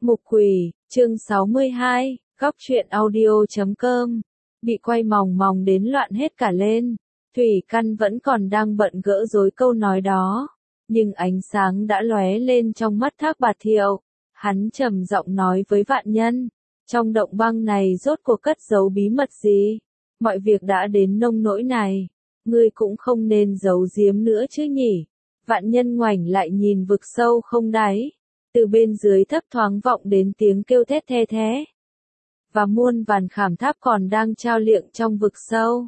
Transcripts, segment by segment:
Mục Quỷ, chương 62, góc truyện audio.com. Bị quay mòng mòng đến loạn hết cả lên. Thủy Căn vẫn còn đang bận gỡ rối câu nói đó, nhưng ánh sáng đã lóe lên trong mắt Thác Bạt Thiệu. Hắn trầm giọng nói với Vạn Nhân, trong động băng này rốt cuộc cất giấu bí mật gì? Mọi việc đã đến nông nỗi này, ngươi cũng không nên giấu giếm nữa chứ nhỉ? Vạn Nhân ngoảnh lại nhìn vực sâu không đáy. Từ bên dưới thấp thoáng vọng đến tiếng kêu thét the thé. Và muôn vàn khảm tháp còn đang trao liệng trong vực sâu.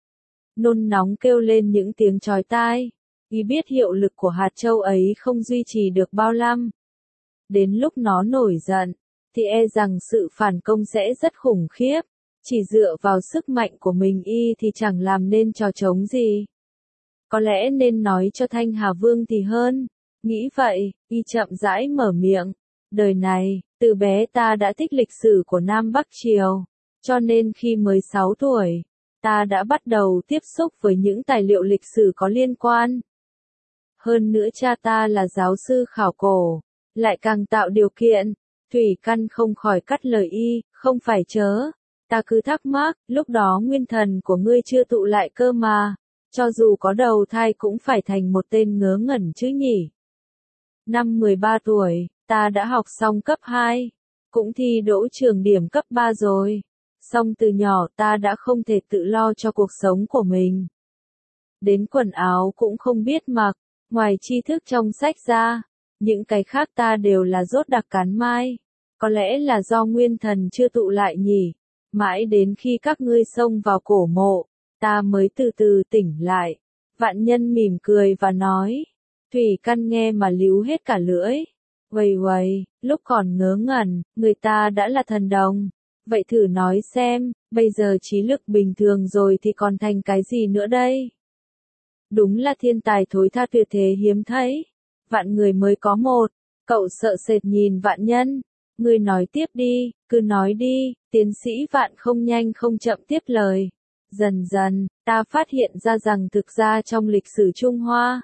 Nôn nóng kêu lên những tiếng chói tai. Y biết hiệu lực của hạt châu ấy không duy trì được bao năm. Đến lúc nó nổi giận, thì e rằng sự phản công sẽ rất khủng khiếp. Chỉ dựa vào sức mạnh của mình y thì chẳng làm nên trò trống gì. Có lẽ nên nói cho Thanh Hà Vương thì hơn. Nghĩ vậy, y chậm rãi mở miệng. Đời này, từ bé ta đã thích lịch sử của Nam Bắc Triều. Cho nên khi mới 6 tuổi, ta đã bắt đầu tiếp xúc với những tài liệu lịch sử có liên quan. Hơn nữa cha ta là giáo sư khảo cổ, lại càng tạo điều kiện. Thủy Căn không khỏi cắt lời y, không phải chớ. Ta cứ thắc mắc, lúc đó nguyên thần của ngươi chưa tụ lại cơ mà. Cho dù có đầu thai cũng phải thành một tên ngớ ngẩn chứ nhỉ. Năm 13 tuổi, ta đã học xong cấp 2, cũng thi đỗ trường điểm cấp 3 rồi. Song từ nhỏ ta đã không thể tự lo cho cuộc sống của mình. Đến quần áo cũng không biết mặc, ngoài tri thức trong sách ra, những cái khác ta đều là dốt đặc cán mai. Có lẽ là do nguyên thần chưa tụ lại nhỉ. Mãi đến khi các ngươi xông vào cổ mộ, ta mới từ từ tỉnh lại. Vạn Nhân mỉm cười và nói. Thủy Căn nghe mà líu hết cả lưỡi. Uầy, lúc còn ngớ ngẩn, người ta đã là thần đồng. Vậy thử nói xem, bây giờ trí lực bình thường rồi thì còn thành cái gì nữa đây? Đúng là thiên tài thối tha tuyệt thế hiếm thấy. Vạn người mới có một. Cậu sợ sệt nhìn Vạn Nhân. Ngươi nói tiếp đi, cứ nói đi. Tiến sĩ Vạn không nhanh không chậm tiếp lời. Dần dần, ta phát hiện ra rằng thực ra trong lịch sử Trung Hoa,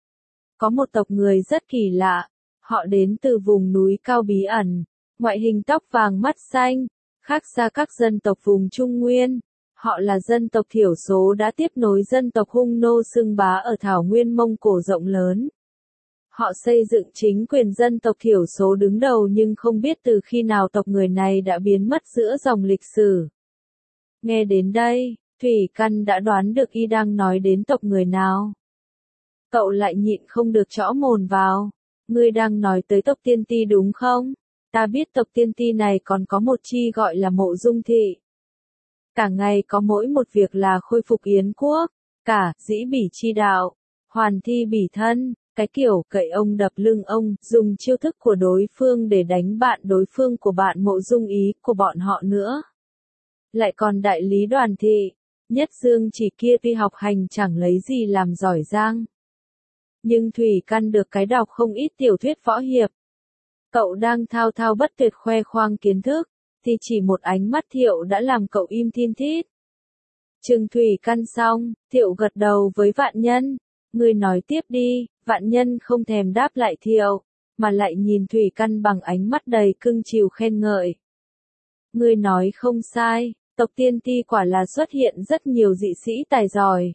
có một tộc người rất kỳ lạ. Họ đến từ vùng núi cao bí ẩn, ngoại hình tóc vàng mắt xanh, khác xa các dân tộc vùng Trung Nguyên. Họ là dân tộc thiểu số đã tiếp nối dân tộc Hung Nô xưng bá ở thảo nguyên Mông Cổ rộng lớn. Họ xây dựng chính quyền dân tộc thiểu số đứng đầu nhưng không biết từ khi nào tộc người này đã biến mất giữa dòng lịch sử. Nghe đến đây, Thủy Căn đã đoán được y đang nói đến tộc người nào. Cậu lại nhịn không được trõ mồn vào. Ngươi đang nói tới tộc Tiên Ti đúng không? Ta biết tộc Tiên Ti này còn có một chi gọi là Mộ Dung Thị. Cả ngày có mỗi một việc là khôi phục Yến quốc, cả dĩ bỉ chi đạo, hoàn thi bỉ thân, cái kiểu cậy ông đập lưng ông, dùng chiêu thức của đối phương để đánh bạn đối phương của bạn Mộ Dung ý của bọn họ nữa. Lại còn đại lý Đoàn Thị, Nhất Dương chỉ kia tuy học hành chẳng lấy gì làm giỏi giang. Nhưng Thủy Căn được cái đọc không ít tiểu thuyết võ hiệp. Cậu đang thao thao bất tuyệt khoe khoang kiến thức, thì chỉ một ánh mắt Thiệu đã làm cậu im thiên thít. Chừng Thủy Căn xong, Thiệu gật đầu với Vạn Nhân. Ngươi nói tiếp đi. Vạn Nhân không thèm đáp lại Thiệu, mà lại nhìn Thủy Căn bằng ánh mắt đầy cưng chiều khen ngợi. Ngươi nói không sai, tộc Tiên Ti quả là xuất hiện rất nhiều dị sĩ tài giỏi.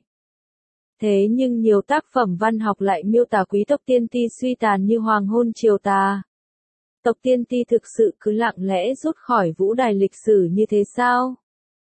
Thế nhưng nhiều tác phẩm văn học lại miêu tả quý tộc Tiên Ti suy tàn như hoàng hôn triều tà. Tộc Tiên Ti thực sự cứ lặng lẽ rút khỏi vũ đài lịch sử như thế sao?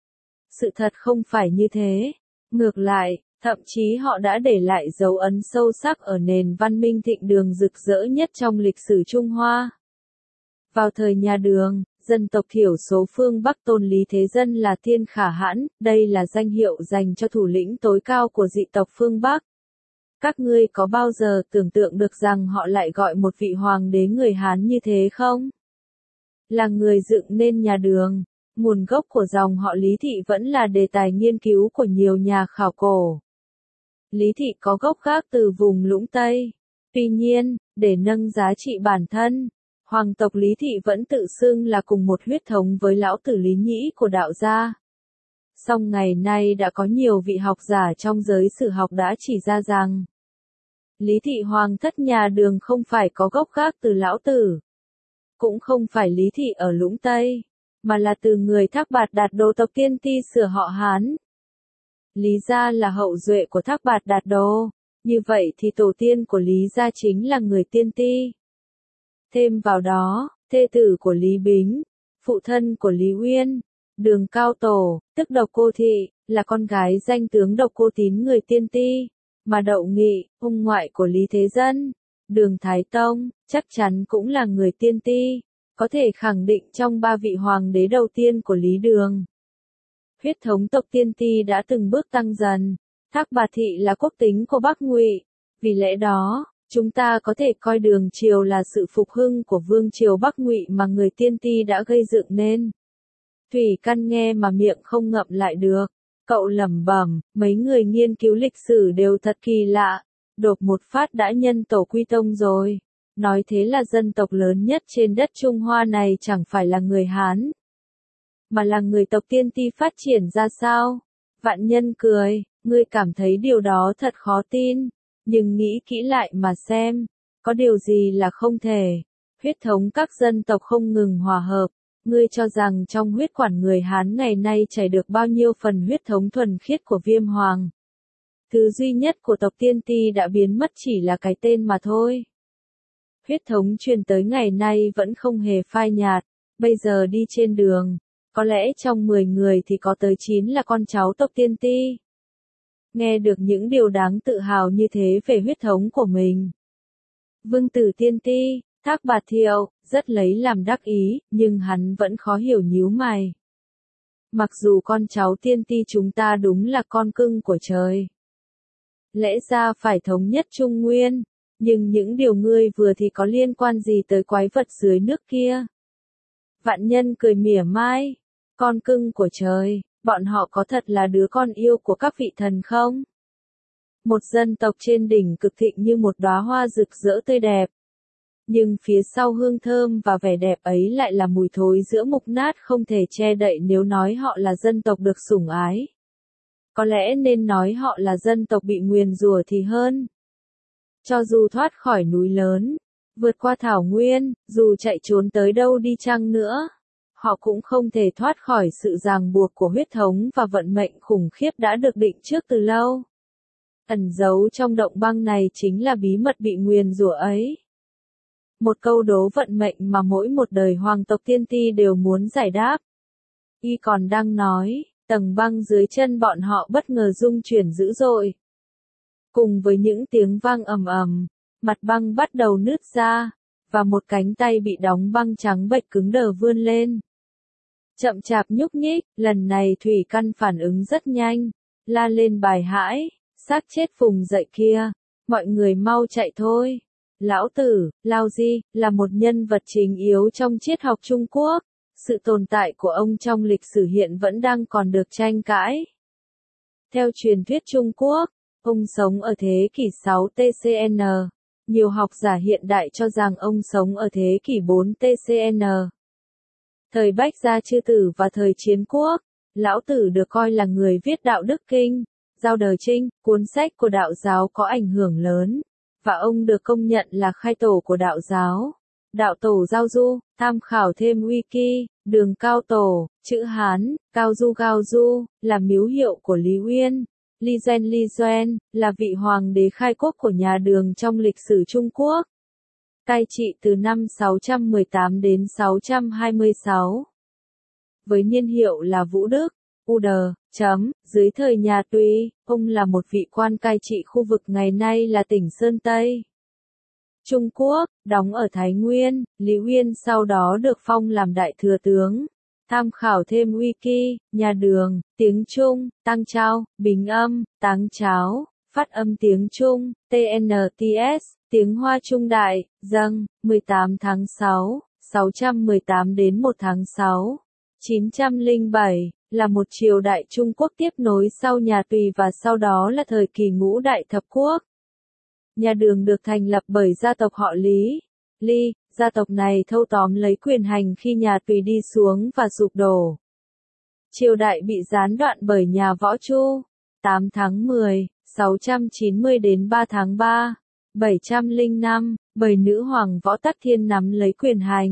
Sự thật không phải như thế. Ngược lại, thậm chí họ đã để lại dấu ấn sâu sắc ở nền văn minh thịnh đường rực rỡ nhất trong lịch sử Trung Hoa. Vào thời nhà Đường, dân tộc thiểu số phương Bắc tôn Lý Thế Dân là Thiên Khả Hãn, đây là danh hiệu dành cho thủ lĩnh tối cao của dị tộc phương Bắc. Các ngươi có bao giờ tưởng tượng được rằng họ lại gọi một vị hoàng đế người Hán như thế không? Là người dựng nên nhà Đường, nguồn gốc của dòng họ Lý Thị vẫn là đề tài nghiên cứu của nhiều nhà khảo cổ. Lý Thị có gốc gác từ vùng Lũng Tây. Tuy nhiên, để nâng giá trị bản thân, hoàng tộc Lý Thị vẫn tự xưng là cùng một huyết thống với lão tử Lý Nhĩ của đạo gia. Song ngày nay đã có nhiều vị học giả trong giới sử học đã chỉ ra rằng Lý Thị hoàng thất nhà Đường không phải có gốc gác từ lão tử. cũng không phải Lý thị ở Lũng Tây, mà là từ người Thác Bạt Đạt Đô tộc Tiên Ti sửa họ Hán. Lý gia là hậu duệ của Thác Bạt Đạt Đô, như vậy thì tổ tiên của Lý gia chính là người Tiên Ti. Thêm vào đó, thê tử của Lý Bính, phụ thân của Lý Uyên, Đường Cao Tổ, tức Độc Cô Thị, là con gái danh tướng Độc Cô Tín người Tiên Ti, mà Đậu Nghị, ông ngoại của Lý Thế Dân, Đường Thái Tông, chắc chắn cũng là người Tiên Ti, có thể khẳng định trong ba vị hoàng đế đầu tiên của Lý Đường. Huyết thống tộc Tiên Ti đã từng bước tăng dần, Thác Bạt Thị là quốc tính của Bắc Ngụy, vì lẽ đó, chúng ta có thể coi Đường triều là sự phục hưng của vương triều Bắc Ngụy mà người Tiên Ti đã gây dựng nên. Thủy Căn nghe mà miệng không ngậm lại được, cậu lẩm bẩm, mấy người nghiên cứu lịch sử đều thật kỳ lạ, đột một phát đã nhân tổ quy tông rồi. Nói thế là dân tộc lớn nhất trên đất Trung Hoa này chẳng phải là người Hán, mà là người tộc Tiên Ti phát triển ra sao? Vạn Nhân cười, ngươi cảm thấy điều đó thật khó tin, nhưng nghĩ kỹ lại mà xem, có điều gì là không thể. Huyết thống các dân tộc không ngừng hòa hợp, ngươi cho rằng trong huyết quản người Hán ngày nay chảy được bao nhiêu phần huyết thống thuần khiết của Viêm Hoàng. Thứ duy nhất của tộc Tiên Ti đã biến mất chỉ là cái tên mà thôi. Huyết thống truyền tới ngày nay vẫn không hề phai nhạt, bây giờ đi trên đường, có lẽ trong 10 người thì có tới 9 là con cháu tộc Tiên Ti. Nghe được những điều đáng tự hào như thế về huyết thống của mình, Vương tử Tiên Ti, Thác Bạt Thiệu, rất lấy làm đắc ý, nhưng hắn vẫn khó hiểu nhíu mày. Mặc dù con cháu Tiên Ti chúng ta đúng là con cưng của trời, lẽ ra phải thống nhất Trung Nguyên, nhưng những điều ngươi vừa thì có liên quan gì tới quái vật dưới nước kia? Vạn Nhân cười mỉa mai, con cưng của trời, bọn họ có thật là đứa con yêu của các vị thần không? Một dân tộc trên đỉnh cực thịnh như một đóa hoa rực rỡ tươi đẹp. Nhưng phía sau hương thơm và vẻ đẹp ấy lại là mùi thối giữa mục nát không thể che đậy nếu nói họ là dân tộc được sủng ái. Có lẽ nên nói họ là dân tộc bị nguyền rủa thì hơn. Cho dù thoát khỏi núi lớn, vượt qua thảo nguyên, dù chạy trốn tới đâu đi chăng nữa, họ cũng không thể thoát khỏi sự ràng buộc của huyết thống và vận mệnh khủng khiếp đã được định trước từ lâu. Ẩn giấu trong động băng này chính là bí mật bị nguyền rủa ấy. Một câu đố vận mệnh mà mỗi một đời hoàng tộc Tiên Ti đều muốn giải đáp. Y còn đang nói, tầng băng dưới chân bọn họ bất ngờ rung chuyển dữ dội. Cùng với những tiếng vang ầm ầm, mặt băng bắt đầu nứt ra, và một cánh tay bị đóng băng trắng bệch cứng đờ vươn lên. Chậm chạp nhúc nhích, lần này Thủy Căn phản ứng rất nhanh, la lên bài hãi, xác chết vùng dậy kia, mọi người mau chạy thôi. Lão tử, Lao Di, là một nhân vật chính yếu trong triết học Trung Quốc, sự tồn tại của ông trong lịch sử hiện vẫn đang còn được tranh cãi. Theo truyền thuyết Trung Quốc, ông sống ở thế kỷ 6 TCN, nhiều học giả hiện đại cho rằng ông sống ở thế kỷ 4 TCN. Thời Bách Gia Chư Tử và thời Chiến Quốc, Lão Tử được coi là người viết Đạo Đức Kinh, Giao Đời Trinh, cuốn sách của đạo giáo có ảnh hưởng lớn, và ông được công nhận là khai tổ của đạo giáo. Đạo Tổ Giao Du, tham khảo thêm Wiki, Đường Cao Tổ, chữ Hán, Cao Du, là miếu hiệu của Lý Uyên. Li Duan, là vị hoàng đế khai quốc của nhà Đường trong lịch sử Trung Quốc. Cai trị từ năm 618 đến 626. Với niên hiệu là Vũ Đức, dưới thời nhà Tùy, ông là một vị quan cai trị khu vực ngày nay là tỉnh Sơn Tây. Trung Quốc, đóng ở Thái Nguyên, Lý Uyên sau đó được phong làm đại thừa tướng. Tham khảo thêm Wiki, nhà Đường, tiếng Trung, Tăng Trao, Bình âm, Táng Cháo, phát âm tiếng Trung, TNTS, tiếng Hoa Trung Đại, dâng, 18 tháng 6, 618 đến 1 tháng 6, 907, là một triều đại Trung Quốc tiếp nối sau nhà Tùy và sau đó là thời kỳ Ngũ Đại Thập Quốc. Nhà Đường được thành lập bởi gia tộc họ Lý. Gia tộc này thâu tóm lấy quyền hành khi nhà Tùy đi xuống và sụp đổ. Triều đại bị gián đoạn bởi nhà Võ Chu. 8 tháng 10, 690 đến 3 tháng 3, 705, bởi nữ hoàng Võ Tắc Thiên nắm lấy quyền hành.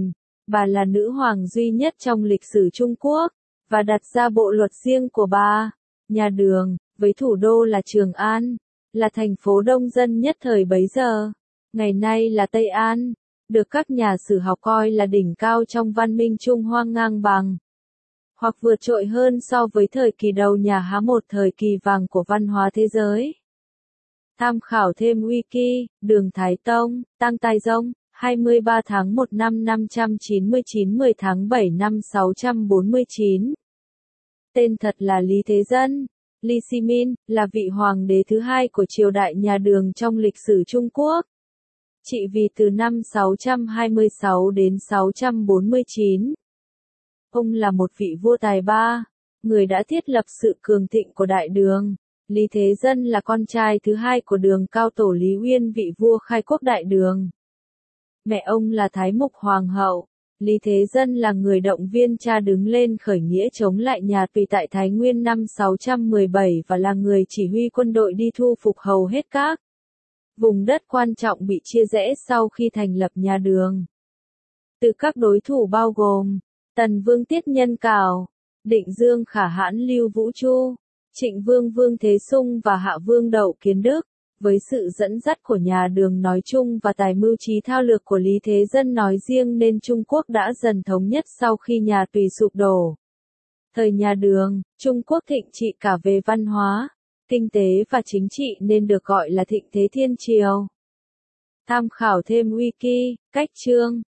Bà là nữ hoàng duy nhất trong lịch sử Trung Quốc, và đặt ra bộ luật riêng của bà. Nhà Đường, với thủ đô là Trường An, là thành phố đông dân nhất thời bấy giờ, ngày nay là Tây An, được các nhà sử học coi là đỉnh cao trong văn minh Trung Hoa ngang bằng, hoặc vượt trội hơn so với thời kỳ đầu nhà Hán, một thời kỳ vàng của văn hóa thế giới. Tham khảo thêm Wiki, Đường Thái Tông, Tăng Tai Dông, 23 tháng 1 năm 599, 10 tháng 7 năm 649. Tên thật là Lý Thế Dân. Lý Xi Min, là vị hoàng đế thứ hai của triều đại nhà Đường trong lịch sử Trung Quốc. Trị vì từ năm 626 đến 649. Ông là một vị vua tài ba, người đã thiết lập sự cường thịnh của đại Đường. Lý Thế Dân là con trai thứ hai của Đường Cao Tổ Lý Uyên, vị vua khai quốc đại Đường. Mẹ ông là Thái Mục Hoàng hậu. Lý Thế Dân là người động viên cha đứng lên khởi nghĩa chống lại nhà Tùy tại Thái Nguyên năm 617 và là người chỉ huy quân đội đi thu phục hầu hết các vùng đất quan trọng bị chia rẽ sau khi thành lập nhà Đường. Từ các đối thủ bao gồm Tần Vương Tiết Nhân Cảo, Định Dương Khả Hãn Lưu Vũ Chu, Trịnh Vương Vương Thế Sung và Hạ Vương Đậu Kiến Đức. Với sự dẫn dắt của nhà Đường nói chung và tài mưu trí thao lược của Lý Thế Dân nói riêng nên Trung Quốc đã dần thống nhất sau khi nhà Tùy sụp đổ. Thời nhà Đường, Trung Quốc thịnh trị cả về văn hóa, kinh tế và chính trị nên được gọi là Thịnh Thế Thiên Triều. Tham khảo thêm Wiki, cách chương.